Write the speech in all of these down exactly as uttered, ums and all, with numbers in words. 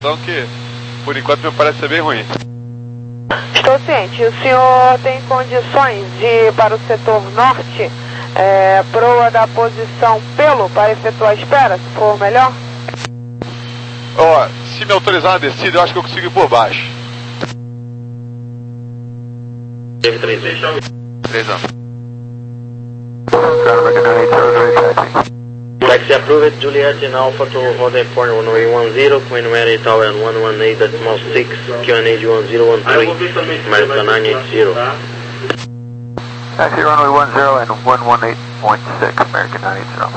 Então que, por enquanto, me parece ser bem ruim. Estou ciente. O senhor tem condições de ir para o setor norte, é, proa da posição pelo, para efetuar a espera, se for melhor? Ó, oh, se me autorizar a descida, eu acho que eu consigo ir por baixo. Teve três vezes. Três anos. Taxi approved, Juliet in Alpha to Hotel Point runway one zero, Queen Mary Tower and one one eight decimal six, Q N A one zero one three, America nine eight zero. Taxi runway one zero and one one eight point six, American nine eight zero.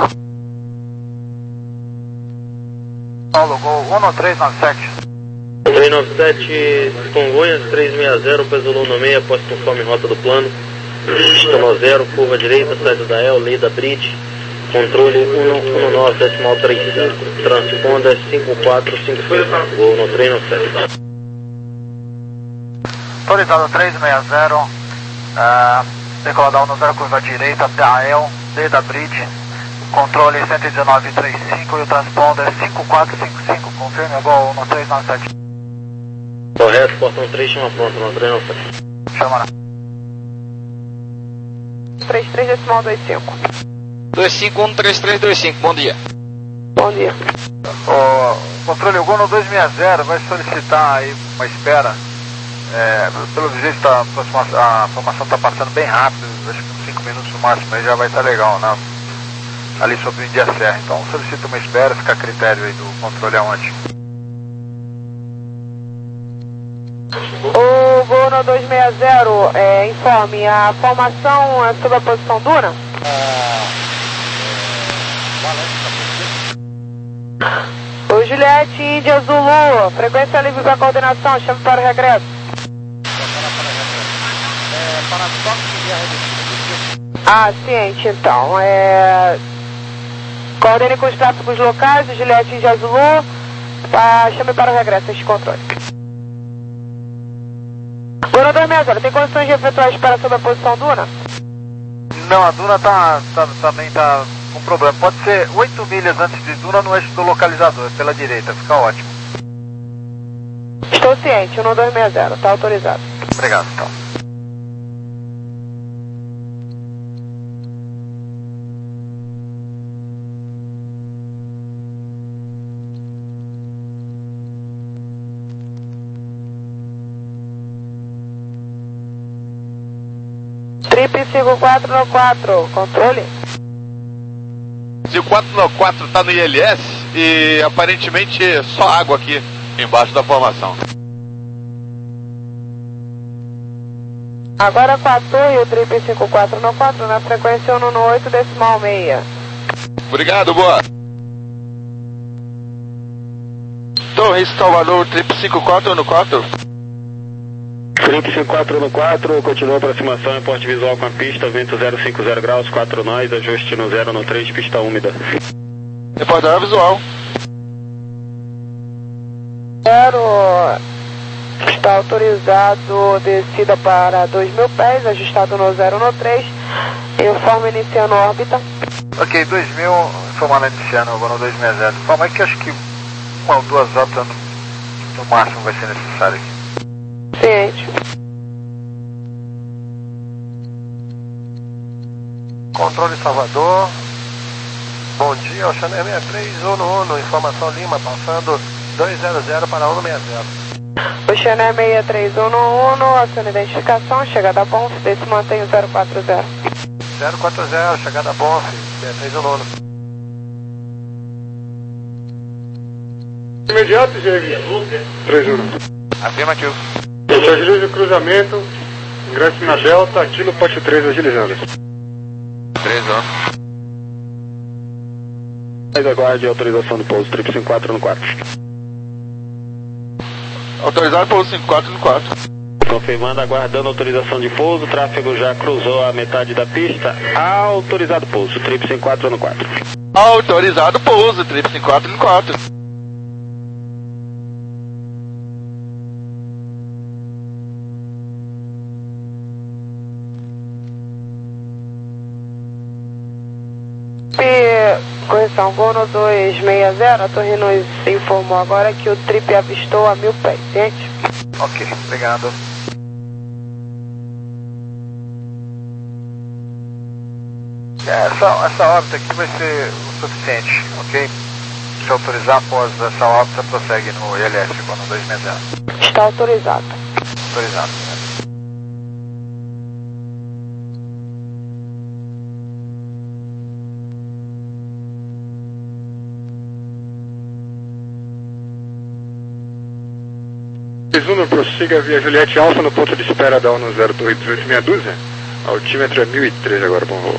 Paulo, go one oh three nove sete. três nove sete, Congonhas três seis zero, peso Luna seis, após conforme rota do plano. Estamos zero, curva direita, saída da El, Leda Bridge. Controle um um nove decimal trinta e cinco, transponder cinco quatro cinco cinco, voo no três nove sete. Autorizado três seis zero, uh, decolar da um zero, curva direita até a El, Leda Bridge, controle cento e dezenove trinta e cinco e o transponder cinco quatro cinco cinco, confirme igual no três nove sete. Correto, portão três, chama pronto, no três nove sete. Chama na. trinta e três decimal vinte e cinco. dois cinco um três três dois cinco, bom dia. Bom dia. O controle Gono dois seis zero vai solicitar aí uma espera. É, pelo jeito tá, a formação está passando bem rápido, acho que uns cinco minutos no máximo, aí já vai estar tá legal, né? Ali sobre o India Serra. Então solicita uma espera, fica a critério aí do controle aonde. O Gono dois seis zero, é, informe, a formação é sobre a posição dura? O Juliette Índia Zulu, frequência livre para coordenação, chame para o regresso. Ah, ciente então. É... Coordene com os tráfegos locais, o Juliette Índia Zulu, tá... chame para o regresso este controle. Duna dois seis zero, tem condições de efetuar a espera sobre a posição Duna? Não, a Duna tá, tá, também tá com problema. Pode ser oito milhas antes de Duna no eixo do localizador, pela direita, fica ótimo. Estou ciente, um dois seis zero, tá autorizado. Obrigado, então. Trip cinco quatro no quatro, controle? cinco quatro no quatro tá no I L S e aparentemente só água aqui embaixo da formação. Agora com a torre, o Trip cinco quatro no quatro na frequência um no oito decimal seis. Obrigado, boa. Torre Salvador, Trip cinco quatro no quatro. Trip cinco quatro no quatro, continua a aproximação, porte visual com a pista, vento zero cinco zero graus, quatro nós, ajuste no zero no três, pista úmida. Reportar visual. Zero, está autorizado descida para dois mil pés, ajustado no zero no três, informe iniciando órbita. Ok, dois mil, informando iniciando, eu vou no dois seis zero. Informa que acho que uma ou duas horas no, no máximo vai ser necessário aqui. Ciente. Controle Salvador. Bom dia, Oceaner sessenta e três, Uno Uno, informação Lima, passando dois zero zero para um seis zero. Oceaner sessenta e três, Uno Uno, aciona identificação, chegada a Bonf, desse mantém o zero quatro zero. zero quatro zero, chegada a Bonf, sessenta e três Uno Uno. Imediato, Diego. três Uno. Afirmativo. Agiliza o cruzamento, ingresse na Delta, Kilo Pote três agilizando. três anos. Mais aguarde a autorização do pouso, Trip cinco quatro no quatro. Autorizado pouso cinco quatro no quatro. Confirmando, aguardando autorização de pouso, o tráfego já cruzou a metade da pista, autorizado pouso, Trip cinco quatro no quatro. Autorizado pouso, Trip cinco quatro no quatro. Correção, Gol no dois seis zero, a torre nos informou agora que o trip avistou a mil pés, gente. Ok, obrigado. Essa, essa órbita aqui vai ser o suficiente, ok? Se autorizar após essa órbita, prossegue no I L S, Gol no dois seis zero. Está autorizado. Autorizado, né? Uno, prossiga via Juliette Alfa no ponto de espera da ONU zero dois dezoito meia dúzia. Altímetro é mil e três agora, bom voo.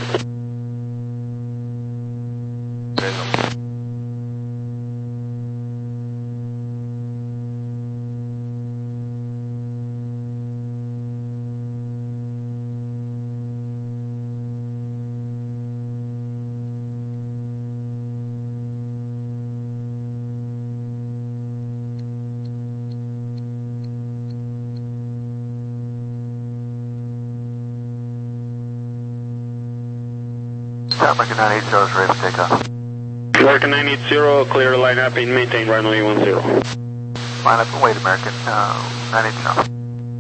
American nine eighty is ready for takeoff. American nine eighty, clear line up and maintain runway one zero. Line up and wait, American uh, nine eighty.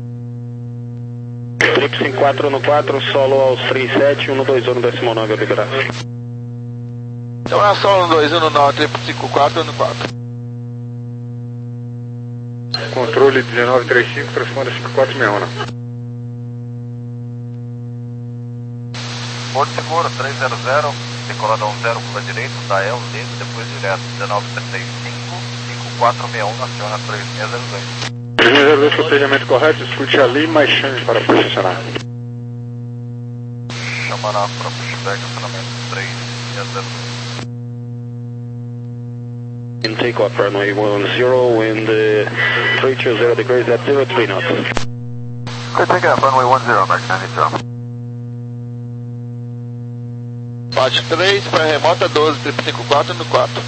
Trip cinco quatro no quatro, solo aos três sete, um dois um décimo nove a liberar. Então é só um dois um nove, trip cinco quatro no quatro. Controle dezenove trinta e cinco, transforma cinco quatro seis um. Porto Seguro, três zero zero, decolada um zero, curva direita, da E L, lindo, depois direto, dezenove trinta e cinco, cinco quatro seis um, aciona três seis zero dois. três seis zero dois, procedimento correto, escute ali, mais chance para posicionar. Chamará para pushback, acionamento três seis zero dois. In takeoff runway one zero, wind uh, three two zero degrees at zero three knots. Clear takeoff, runway one zero, American nine eighty. Bate três para remota doze, trip cinco quatro no quatro.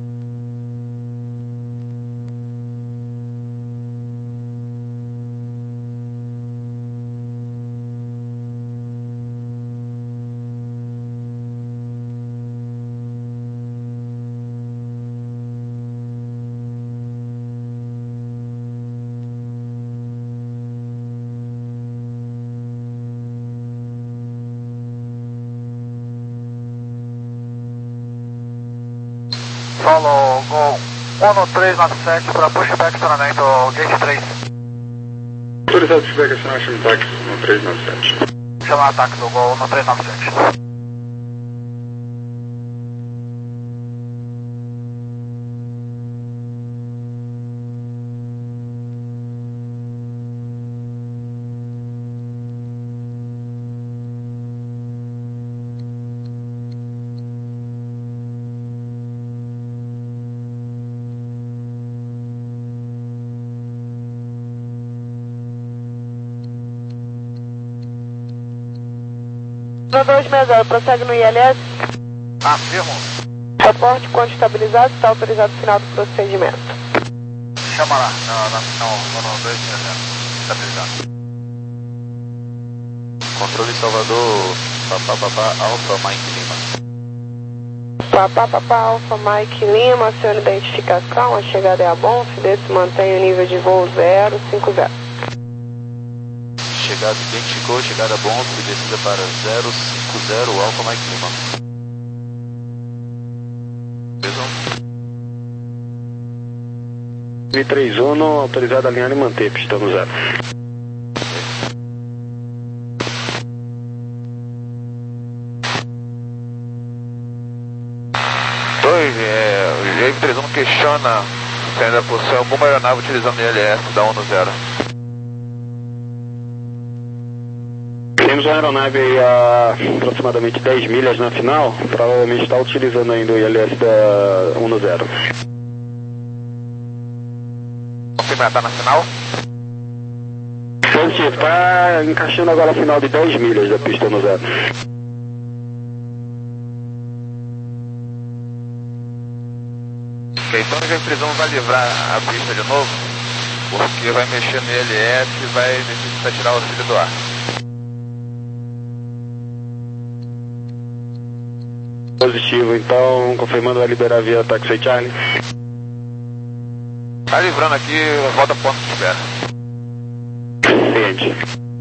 Solo, Gol um três nove sete para pushback, acionamento gate três. Autorizado pushback, acionamento táxi no três nove sete. Chama ataque do Gol um três nove sete. No dois seis zero, prossegue no I L S. Afirmo. Reporte quando estabilizado, está autorizado o final do procedimento. Chama lá, não, não, não, no dois seis zero, estabilizado. Controle Salvador, papá, papá, Alfa, Mike Lima. Papá, papá, Alfa, Mike Lima, sua identificação, a chegada é a Bonf, desse mantém o nível de voo zero cinco zero. Chegada identificou, chegada bom, descida para zero cinco zero, Alfa Mike Lima. mil três um, autorizado a alinhar e manter, pista no zero. Dois, é, o J trinta e um questiona se ainda possui alguma aeronave utilizando o I L S da ONU zero. Temos uma aeronave aí a aproximadamente dez milhas na final, provavelmente está utilizando ainda o I L S da ONU zero. Confirma, está na final? Positivo, está encaixando agora a final de dez milhas da pista ONU zero. Ok, então o J trinta e um vai livrar a pista de novo, porque vai mexer no I L S e vai necessitar tirar o auxílio do ar. positivo, então confirmando vai liberar via Taxi Charlie. Tá livrando aqui, volta ponto de espera. Ciente.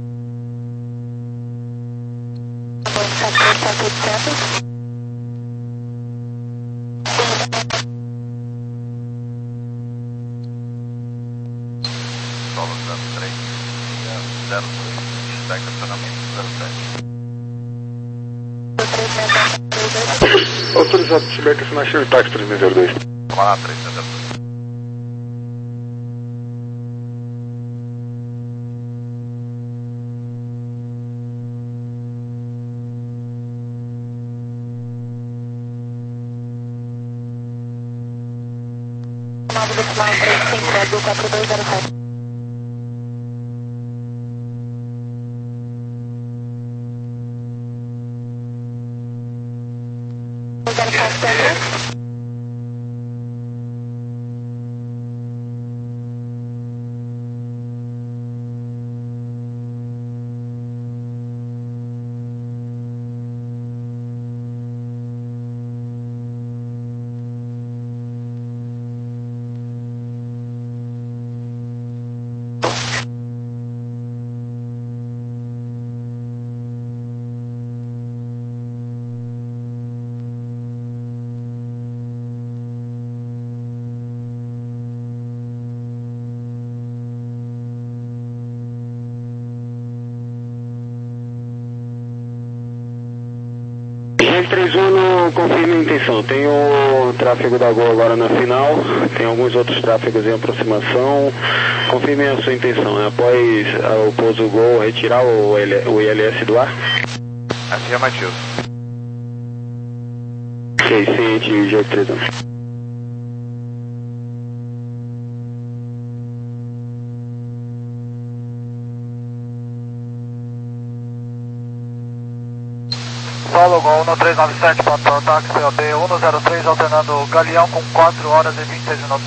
Solo zero três, zero dois, está em estacionamento zero sete. Autorizado para subir aqui na Chile Táxi três seis zero dois. Vamos lá, três seis zero dois. quatro dois zero sete. três um, confirme a intenção. Tem o tráfego da Gol agora na final, tem alguns outros tráfegos em aproximação. Confirme a sua intenção. Após o pouso Gol, retirar o I L S do ar? Afirmativo. Ok, ciente, G três um. Solo Gol no três nove sete, ponto táxi P O B cento e três, alternando Galeão com quatro horas e vinte e seis minutos.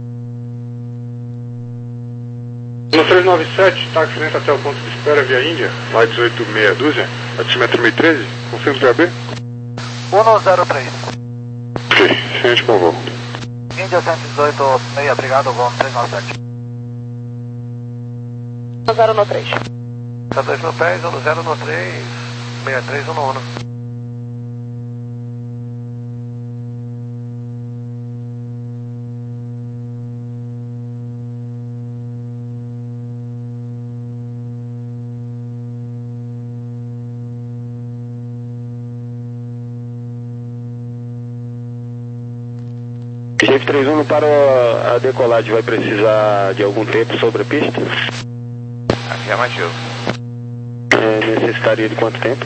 No três nove sete, táxi lento até o ponto de espera via Índia, lá dezoito meia dúzia, altímetro mil e treze, confirma P A B? cento e três. Ok, ciente com o voo. Índia cento e dezoito, meia, obrigado, voo no três nove sete. zero no três. dois no pés, zero no três, sessenta e três, um no um. G três um para a decolagem vai precisar de algum tempo sobre a pista? Afirmativo. É, necessitaria de quanto tempo?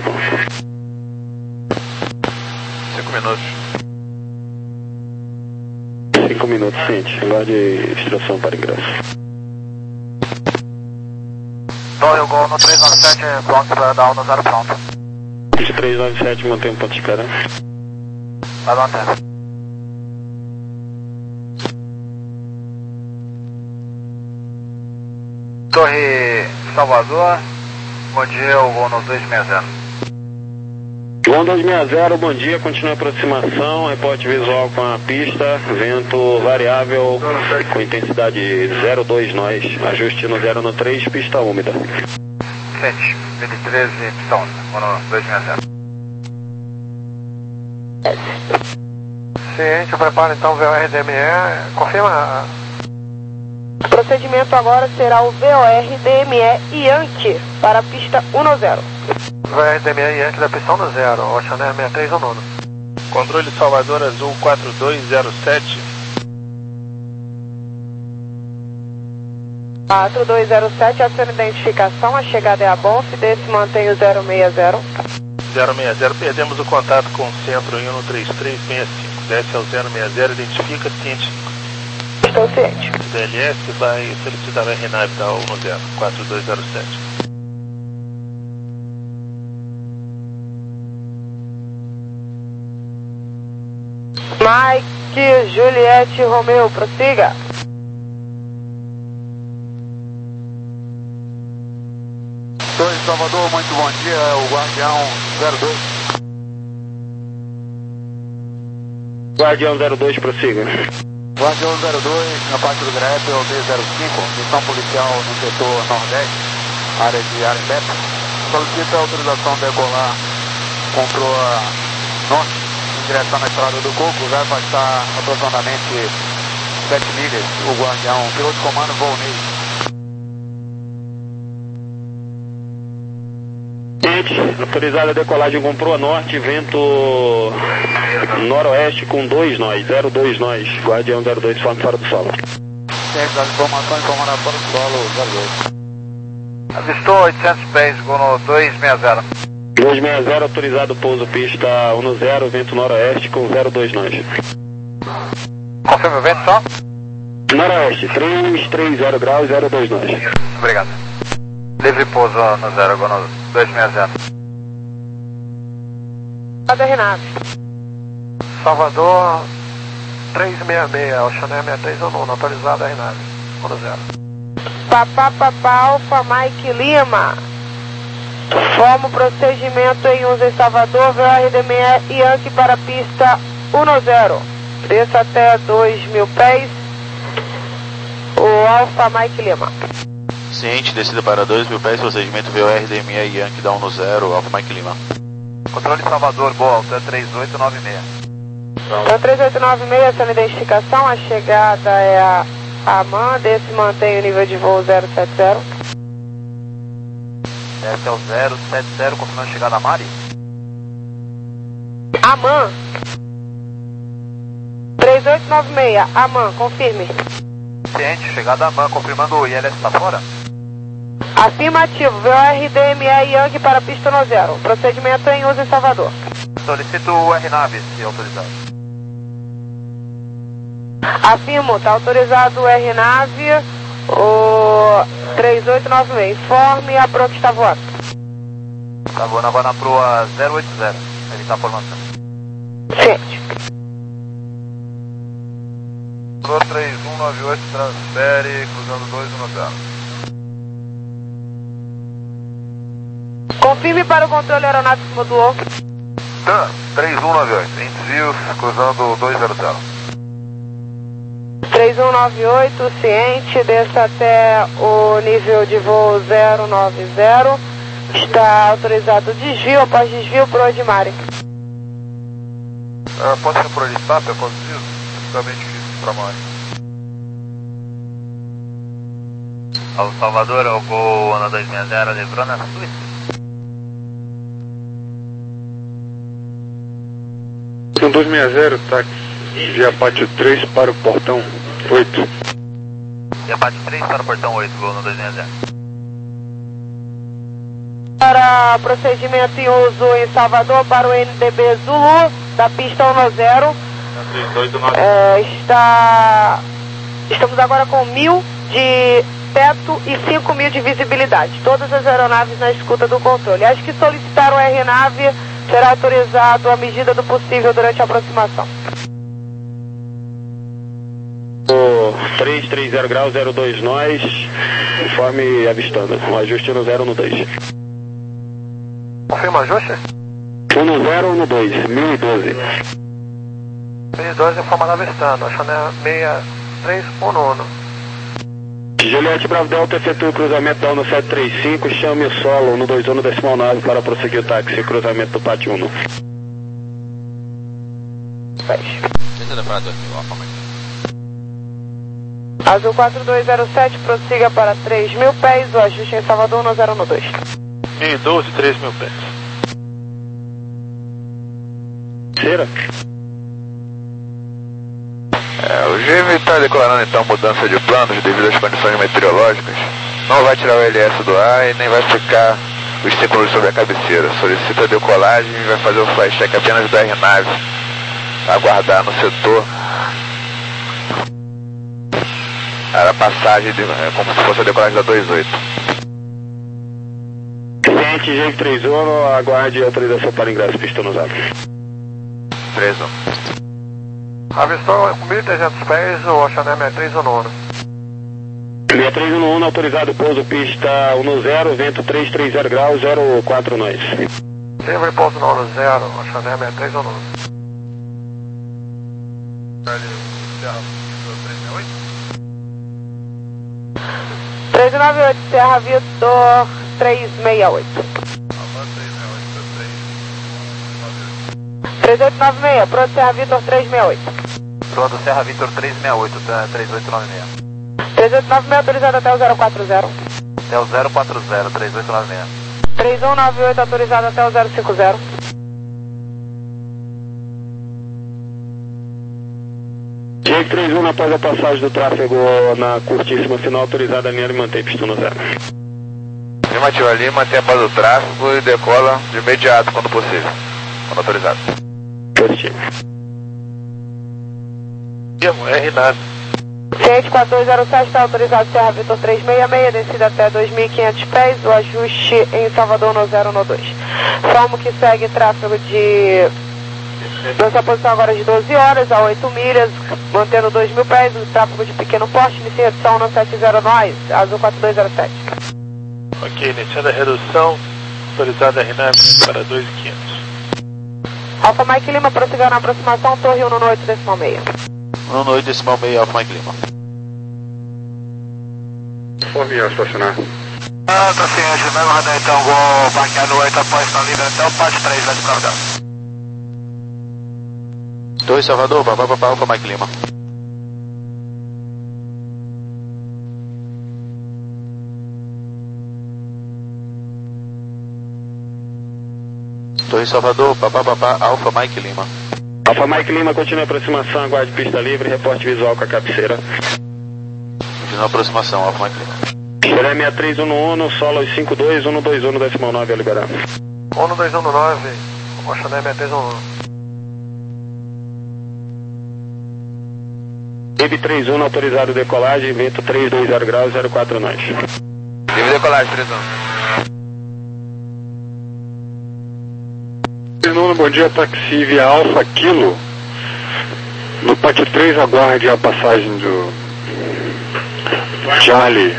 Cinco minutos. Cinco minutos, ciente. Aguarde instrução para ingresso. Dois Gol no três nove sete, pronto para dar no zero pronto. três nove sete, mantém um ponto de espera. Vai manter. Torre Salvador, bom dia, o Gol no dois seis zero. Gol dois seis zero, bom dia, continua a aproximação, reporte visual com a pista, vento variável com intensidade zero dois nós, ajuste no zero no três, pista úmida. sete, vinte e três, pista úmida, Gol no dois seis zero. Ciente, prepara então o V O R D M E, confirma. O procedimento agora será o V O R D M E Yankee para a pista um zero. V O R D M E Yankee da pista um zero, Ocean Air sessenta e três, um nono. Controle Salvador Azul quatro dois zero sete. quatro dois zero sete, a sua identificação, a chegada é a Bonfidez, mantém o zero seis zero. zero seis zero, perdemos o contato com o centro em um três três seis cinco. Desce ao zero seis zero, identifica, ciente. Estou ciente. O D L S vai solicitar a R N A V da um zero, quatro dois zero sete. Mike, Juliette, Romeu, prossiga. Torre Salvador, muito bom dia, o Guardião zero dois. Guardião zero dois, prossiga. Guardião zero dois, na parte do Grep, o D zero cinco, missão policial no setor nordeste, área de Arembep. Solicita a autorização de decolar com proa norte, em direção na estrada do Coco, vai afastar aproximadamente sete milhas. O Guardião, piloto de comando, Volney. Gente, autorizada a decolagem com proa norte, vento noroeste com dois nós, zero dois nós, Guardião zero dois, forme fora do solo. Ciência das informações, comandado fora do solo, zero dois. Avistou oitocentos pés, vou no dois seis zero. dois seis zero, autorizado pouso pista um zero, vento noroeste com zero dois nós. Confirma o vento só? Noroeste, três três zero graus, zero dois nós. Obrigado. Livre pouso no zero, vou no dois seis zero. Cadê Renato? Salvador três seis seis, Oxané sessenta e três ou não, autorizado a Renave, um zero. Papá, papá, Alfa, Mike Lima. Forma o procedimento em uso em Salvador, V O R D seis Yankee para a pista um zero. Desça até dois mil pés. O Alfa, Mike Lima. Ciente, descida para dois mil pés, procedimento V O R D seis Yankee da um zero, Alfa Mike Lima. Controle de Salvador, boa, alto é três oito nove seis. Então, três oito nove seis, essa é a identificação, a chegada é a AMAN, desse mantém o nível de voo zero sete zero. Esse é o zero sete zero, confirmando a chegada a Mari. AMAN. três oito nove seis, AMAN, confirme. Ciente, chegada a AMAN, confirmando o I L S está fora? Afirmativo, V O R D seis Yankee para a pista um zero. Procedimento em uso em Salvador. Solicito o R nave, se autorizado. Afirmo, está autorizado o R nave, o três oito nove seis. Informe a proa que está voando. Tá voando agora na proa zero oito zero. Ele está a formação. Ciente. Proa três um nove oito, transfere, cruzando dois um zero. Confirme para o controle aeronáutico modular. Tá, três um nove oito, em desvios, cruzando dois zero zero. três um nove oito, ciente, desça até o nível de voo zero nove zero. Está autorizado o desvio, após desvio, proa de Mari. Ah, pode ser por ali, tá? Após desvio? Fica bem difícil para Mari. Alô Salvador, eu vou na dois seis zero, livrando a Suíça. Um dois seis zero, táxi, via pátio três para o portão oito. Via pátio três para o portão oito, vou no dois seis zero. Para procedimento em uso em Salvador, para o N D B Zulu, da pista um zero. É, está... Estamos agora com mil de teto e cinco mil de visibilidade. Todas as aeronaves na escuta do controle. As que solicitaram o R nave será autorizado à medida do possível durante a aproximação. três três zero graus, zero dois nós, conforme avistando. O ajuste no zero no dois. Confirma ajuste? um no zero, um no dois, mil e doze. mil e doze, informado avistando, achando seis três um um. Juliette Bravo Delta efetua o cruzamento da U N sete três cinco, chame o solo no dois um no decimal nove para prosseguir o táxi, cruzamento do pátio um. Descida para dois mil, Alfa Mike. Azul quatro dois zero sete, prossiga para três mil pés, o ajuste em Salvador no zero no dois. mil e doze, três mil pés. Cera? É, o G M está declarando então mudança de planos devido às condições meteorológicas. Não vai tirar o L S do ar e nem vai ficar os símbolos sobre a cabeceira. Solicita a decolagem e vai fazer o flight check apenas da aeronave. Aguardar no setor a passagem, de, é, como se fosse a decolagem da dois oito. Ciente, G três um, aguarde autorização para ingresso, pista no zap. três um. Avistou mil e trezentos pés, o Oxané sessenta e três um um. sessenta e três um um, autorizado pouso pista um zero, vento três três zero graus, zero quatro nós. Livre pouso no um zero, Oxané sessenta e três um um. três nove oito, Serra Vitor três seis oito. três oito nove seis, pronto, Serra Vitor três seis oito. Pronto, Serra Vitor três seis oito, três oito nove seis. três oito nove seis autorizado até o zero quatro zero. Até o zero quatro zero, três oito nove seis. três um nove oito autorizado até o zero cinco zero. J três um após a passagem do tráfego na curtíssima final autorizada a linha de manter pista no zero. Afirmativa ali, mantém a base do tráfego e decola de imediato quando possível, quando autorizado. Positivo. R nove. Ciente quatro dois zero sete está autorizado Serra Vitor três seis seis, descida até dois mil e quinhentos pés, o ajuste em Salvador no zero no dois. Formo que segue tráfego de... Nossa posição agora de doze horas a oito milhas, mantendo dois mil pés, o tráfego de pequeno porte, inicia a redução no sete zero nós, azul quatro dois zero sete. Ok, iniciando a redução, autorizada R nove para dois mil e quinhentos. Alfa Mike Lima, prosseguindo na aproximação, torre um no oito decimal meia. um no oito decimal meia, Alfa Mike Lima. Formião, estacionar. Ah, tá ciente, vai guardar então, vou parquear no oito após estar livre até o pátio três, vai ficar legal. Torre Salvador, papá, papá, Alfa Mike Lima. Torre Salvador, papá, papá, Alfa Mike Lima. Alfa Mike Lima, continua a aproximação, aguarde pista livre, reporte visual com a cabeceira. Continua a aproximação, Alfa Mike Lima. Xeré seis três um no um, solo cinco dois um dois um decimal nove a liberar. um dois um nove, Xeré seis três um um. I B três um autorizado decolagem, vento três dois zero graus, zero quatro nós. Livre decolagem, três um. Bom dia, taxi via Alfa Kilo. No pátio três, aguarde a passagem do Charlie,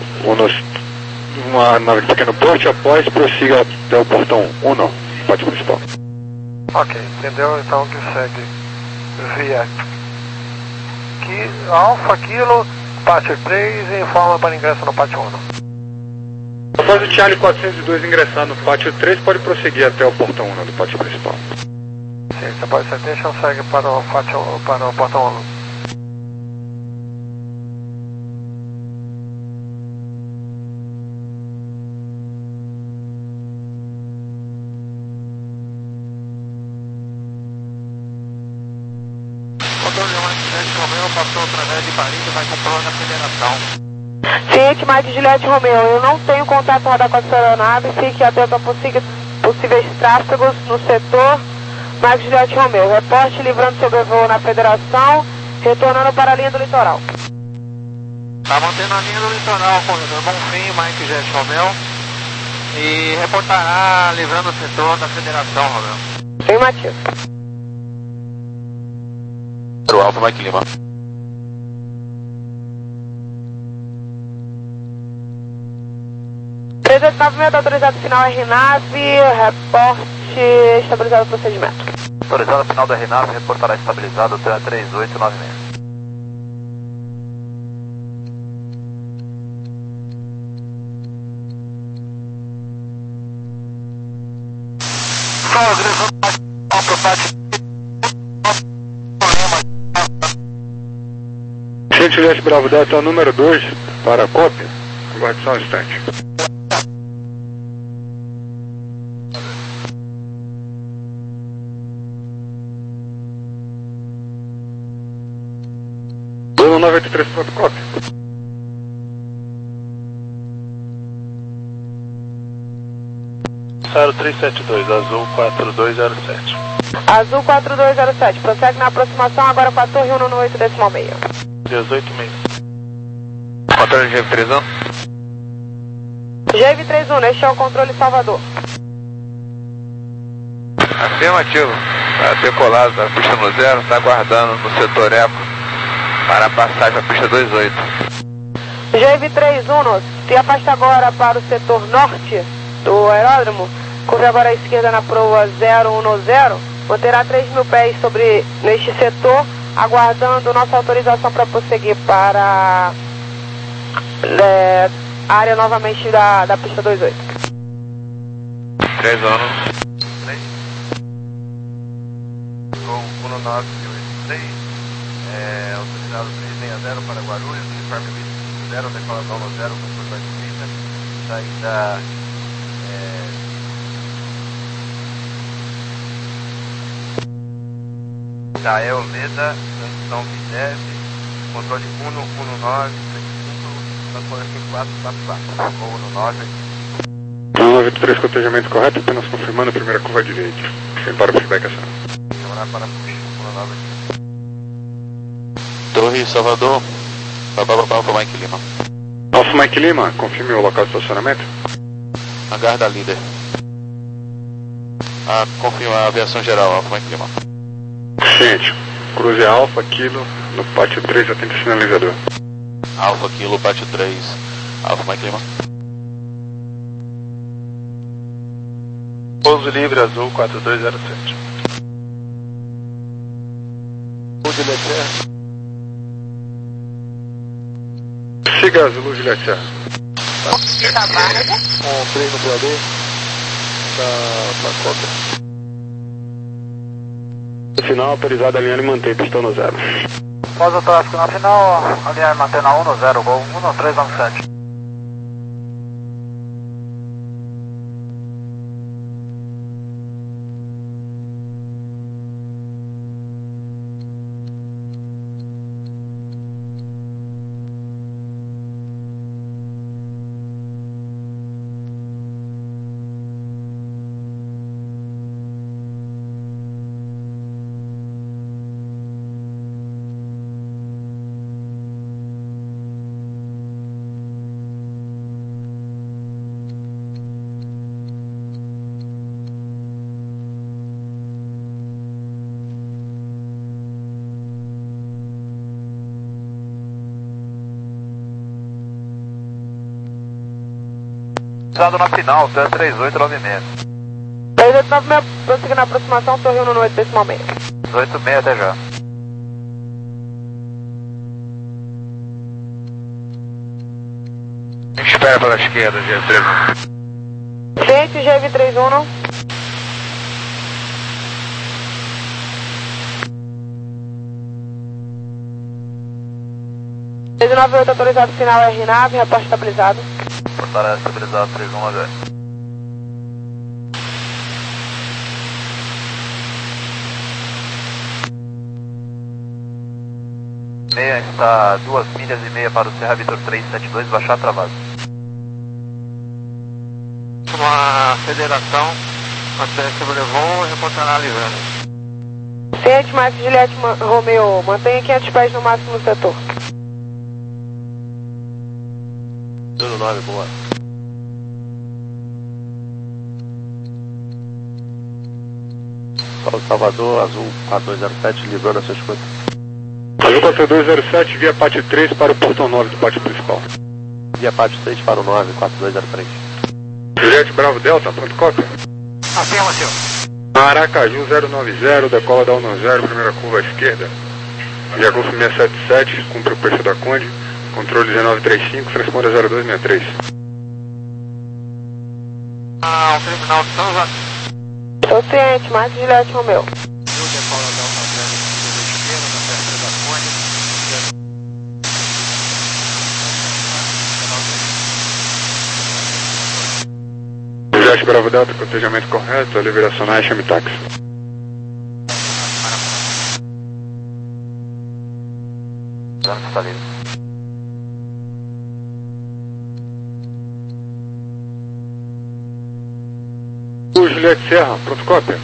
uma nave pequeno porte, após prossiga até o portão um, no pátio principal. Ok, entendeu? Então que segue via que Alfa Kilo, pátio três, informa para ingresso no pátio um. Após o Charlie quatrocentos e dois ingressar no pátio três, pode prosseguir até o portão um do pátio principal. Sim, depois você deixa segue para o pátio, para o portão um. Controle um, Juliette Romeu passou através de Paris e vai controlar na federação. Ciente Mike Juliette Romeu, eu não tenho contato radar com a sua aeronave, fique atento a possíveis, possíveis tráfegos no setor. Mike Juliette Romeu, reporte livrando sobrevoo na federação, retornando para a linha do litoral. Tá mantendo a linha do litoral, Bonfim, Mike Juliette Romeu, e reportará livrando o setor da federação, Romeu. Afirmativo. Pro Alfa Mike Lima. três oito nove seis, autorizado final R nave, reporte estabilizado o procedimento. Autorizado final da R nave, reportará estabilizado até três oito nove seis. Ciente Juliette Bravo Delta número dois, para a cópia. Aguarde só um instante. nove oito três, ponto cópia. Saro três sete dois, azul quatro dois zero sete. Azul quatro dois zero sete, prossegue na aproximação agora com a torre um no oito decimal meia. dezoito meia. Controle G V três um. G V três um, este é o controle Salvador. Afirmativo. Está decolado da pista no zero, está aguardando no setor Eco para passar para a pista dois oito. G V três um, se afasta agora para o setor norte do aeródromo, curve agora à esquerda na proa zero um zero, manterá três mil pés sobre neste setor, aguardando nossa autorização para prosseguir para é, a área novamente da, da pista vinte e oito. três anos. Gol um nove oito três, é, autorizado três seis zero para Guarulhos, uniforme vinte zero, decolação no zero, controle da direita, saída é, da El Leda, transição Viteve, controle um um nove três cinco, transpondente quatro quatro quatro, gol um nove. um nove três, cotejamento correto, apenas confirmando a primeira curva direita. Sem para o feedback ação. Para um nove. Torre Salvador, Papapá, Alfa Mike Lima. Alfa Mike Lima, confirme o local de estacionamento. Hangar da líder. Ah, confirma a aviação geral, Alfa Mike Lima. Ciente, cruze Alfa, Kilo, no pátio três, atende o sinalizador. Alfa Kilo, pátio três, Alfa Mike Lima. Pouso livre azul quatro dois zero sete. Siga Azul Juliette Serra. Um três no P A D da Cota. No final, autorizado alinhar e manter pistão no zero. Após o tráfego na final, alinhar e manter na um no zero, gol um três nove sete. Na final, T três oito nove seis. três oito nove seis, prosseguindo na aproximação, Torre um oito desse momento. oito seis até já. Espera pela esquerda, G três um. Ciente, G V três um. três nove oito autorizado, sinal R nave, reporte estabilizado. Portaria estabilizado três um H. Meia está duas milhas e meia para o Serra Vitor três sete dois, baixar travado. Uma federação, até sobrevoo e reportar analisando. Ciente, Mike Juliette Romeo, mantenha quinhentos pés no máximo no setor. Tudo nove, boa. Salvador, Azul quatro dois zero sete, livrando a sua escuta. Azul quatro dois zero sete, via pátio três para o portão nove do pátio principal. Via pátio seis para o nove, quatro dois zero três. Juliette Bravo Delta, pronto cópia. Afirma, senhor. Aracaju zero nove zero, decola da um zero, primeira curva à esquerda. Via Golf seiscentos e setenta e sete, cumpre o preço da Conde. Controle dezenove trinta e cinco, responde a zero dois sessenta e três. Ah, o criminal de São João. Estou ciente, Mike Juliette Romeo. Juliette Bravo Delta, cotejamento correto, liberação na chame táxi. Está livre. O Juliette Serra, pronto cópia.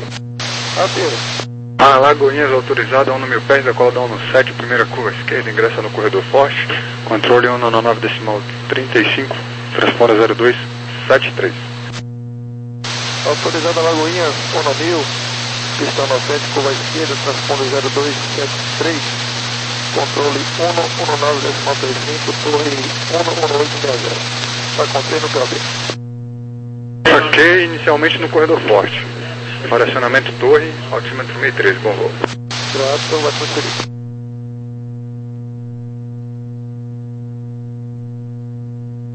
A Lagoinhas autorizada a um mil pés, decola da um sete, primeira curva à esquerda, ingressa no corredor forte, controle um nove decimal trinta e cinco, transponder a zero dois sete três. Autorizada Lagoinhas, um mil, pista noventa, curva à esquerda, transponder zero dois sete três, controle um nove decimal trinta e cinco, torre um oito sessenta. Vai conter no P A B. Ok, inicialmente no corredor forte. Para acionamento torre, altímetro sessenta e três, bom voo. Grato, vai transferir.